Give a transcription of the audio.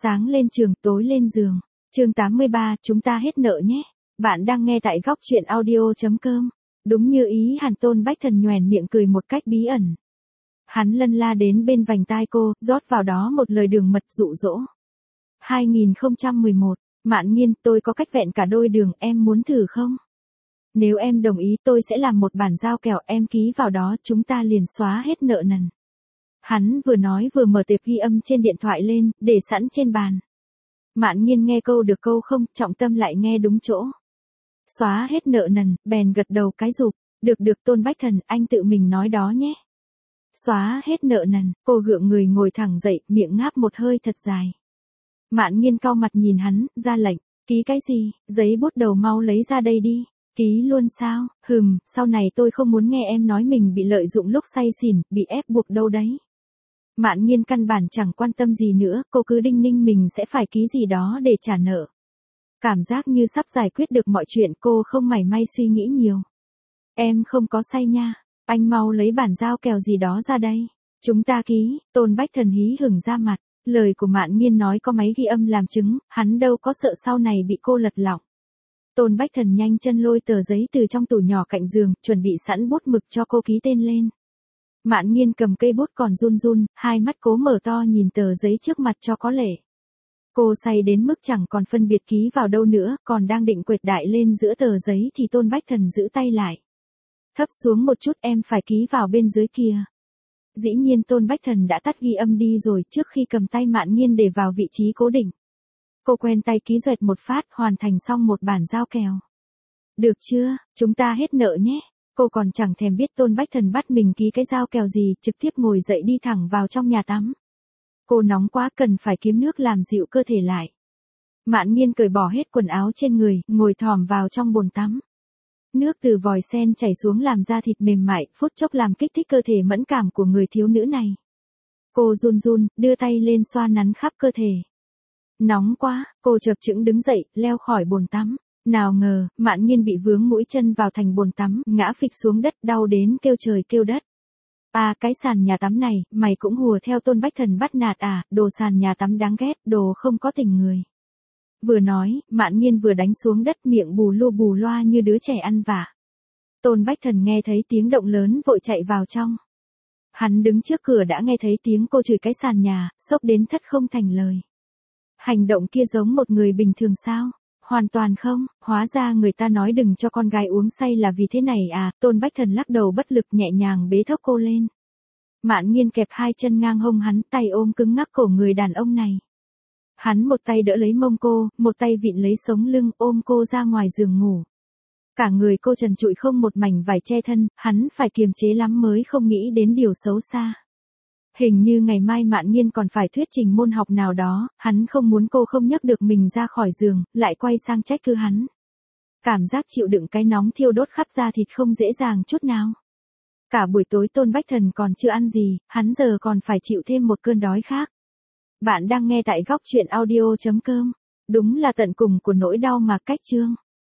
Sáng lên trường, tối lên giường. Chương 83, chúng ta hết nợ nhé. Bạn đang nghe tại góc truyện audio.com. Đúng như ý Hàn, Tôn Bách Thần nhoẻn miệng cười một cách bí ẩn. Hắn lân la đến bên vành tai cô, rót vào đó một lời đường mật dụ dỗ. 2011, Mạn Nghiên, tôi có cách vẹn cả đôi đường, em muốn thử không? Nếu em đồng ý tôi sẽ làm một bản giao kèo, em ký vào đó, chúng ta liền xóa hết nợ nần. Hắn vừa nói vừa mở tệp ghi âm trên điện thoại lên, để sẵn trên bàn. Mạn Nghiên nghe câu được câu không, trọng tâm lại nghe đúng chỗ. Xóa hết nợ nần, bèn gật đầu cái rụp. Được Tôn Bách Thần, anh tự mình nói đó nhé. Xóa hết nợ nần, cô gượng người ngồi thẳng dậy, miệng ngáp một hơi thật dài. Mạn Nghiên cau mặt nhìn hắn, ra lệnh, ký cái gì, giấy bút đầu mau lấy ra đây đi. Ký luôn sao, sau này tôi không muốn nghe em nói mình bị lợi dụng lúc say xỉn, bị ép buộc đâu đấy. Mạn Nghiên căn bản chẳng quan tâm gì nữa, cô cứ đinh ninh mình sẽ phải ký gì đó để trả nợ. Cảm giác như sắp giải quyết được mọi chuyện, cô không mảy may suy nghĩ nhiều. Em không có say nha, anh mau lấy bản giao kèo gì đó ra đây. Chúng ta ký, Tôn Bách Thần hí hửng ra mặt, lời của Mạn Nghiên nói có máy ghi âm làm chứng, hắn đâu có sợ sau này bị cô lật lọng. Tôn Bách Thần nhanh chân lôi tờ giấy từ trong tủ nhỏ cạnh giường, chuẩn bị sẵn bút mực cho cô ký tên lên. Mạn Nghiên cầm cây bút còn run run, hai mắt cố mở to nhìn tờ giấy trước mặt cho có lệ. Cô say đến mức chẳng còn phân biệt ký vào đâu nữa, còn đang định quệt đại lên giữa tờ giấy thì Tôn Bách Thần giữ tay lại. Thấp xuống một chút, em phải ký vào bên dưới kia. Dĩ nhiên Tôn Bách Thần đã tắt ghi âm đi rồi trước khi cầm tay Mạn Nghiên để vào vị trí cố định. Cô quen tay ký duệt một phát, hoàn thành xong một bản giao kèo. Được chưa, chúng ta hết nợ nhé. Cô còn chẳng thèm biết Tôn Bách Thần bắt mình ký cái giao kèo gì, trực tiếp ngồi dậy đi thẳng vào trong nhà tắm. Cô nóng quá, cần phải kiếm nước làm dịu cơ thể lại. Mạn Nghiên cởi bỏ hết quần áo trên người, ngồi thòm vào trong bồn tắm. Nước từ vòi sen chảy xuống làm da thịt mềm mại, phút chốc làm kích thích cơ thể mẫn cảm của người thiếu nữ này. Cô run run, đưa tay lên xoa nắn khắp cơ thể. Nóng quá, cô chập chững đứng dậy, leo khỏi bồn tắm. Nào ngờ, Mạn Nghiên bị vướng mũi chân vào thành bồn tắm, ngã phịch xuống đất, đau đến kêu trời kêu đất. À, cái sàn nhà tắm này, mày cũng hùa theo Tôn Bách Thần bắt nạt à, đồ sàn nhà tắm đáng ghét, đồ không có tình người. Vừa nói, Mạn Nghiên vừa đánh xuống đất, miệng bù lu bù loa như đứa trẻ ăn vạ. Tôn Bách Thần nghe thấy tiếng động lớn vội chạy vào trong. Hắn đứng trước cửa đã nghe thấy tiếng cô chửi cái sàn nhà, sốc đến thất không thành lời. Hành động kia giống một người bình thường sao? Hoàn toàn không, hóa ra người ta nói đừng cho con gái uống say là vì thế này à. Tôn Bách Thần lắc đầu bất lực, nhẹ nhàng bế thốc cô lên. Mạn Nghiên kẹp hai chân ngang hông hắn, tay ôm cứng ngắc cổ người đàn ông này. Hắn một tay đỡ lấy mông cô, một tay vịn lấy sống lưng, ôm cô ra ngoài giường ngủ. Cả người cô trần trụi không một mảnh vải che thân, hắn phải kiềm chế lắm mới không nghĩ đến điều xấu xa. Hình như ngày mai Mạn Nghiên còn phải thuyết trình môn học nào đó, hắn không muốn cô không nhấc được mình ra khỏi giường, lại quay sang trách cứ hắn. Cảm giác chịu đựng cái nóng thiêu đốt khắp da thịt không dễ dàng chút nào. Cả buổi tối Tôn Bách Thần còn chưa ăn gì, hắn giờ còn phải chịu thêm một cơn đói khác. Bạn đang nghe tại góc truyện audio.com. Đúng là tận cùng của nỗi đau mà cách chương.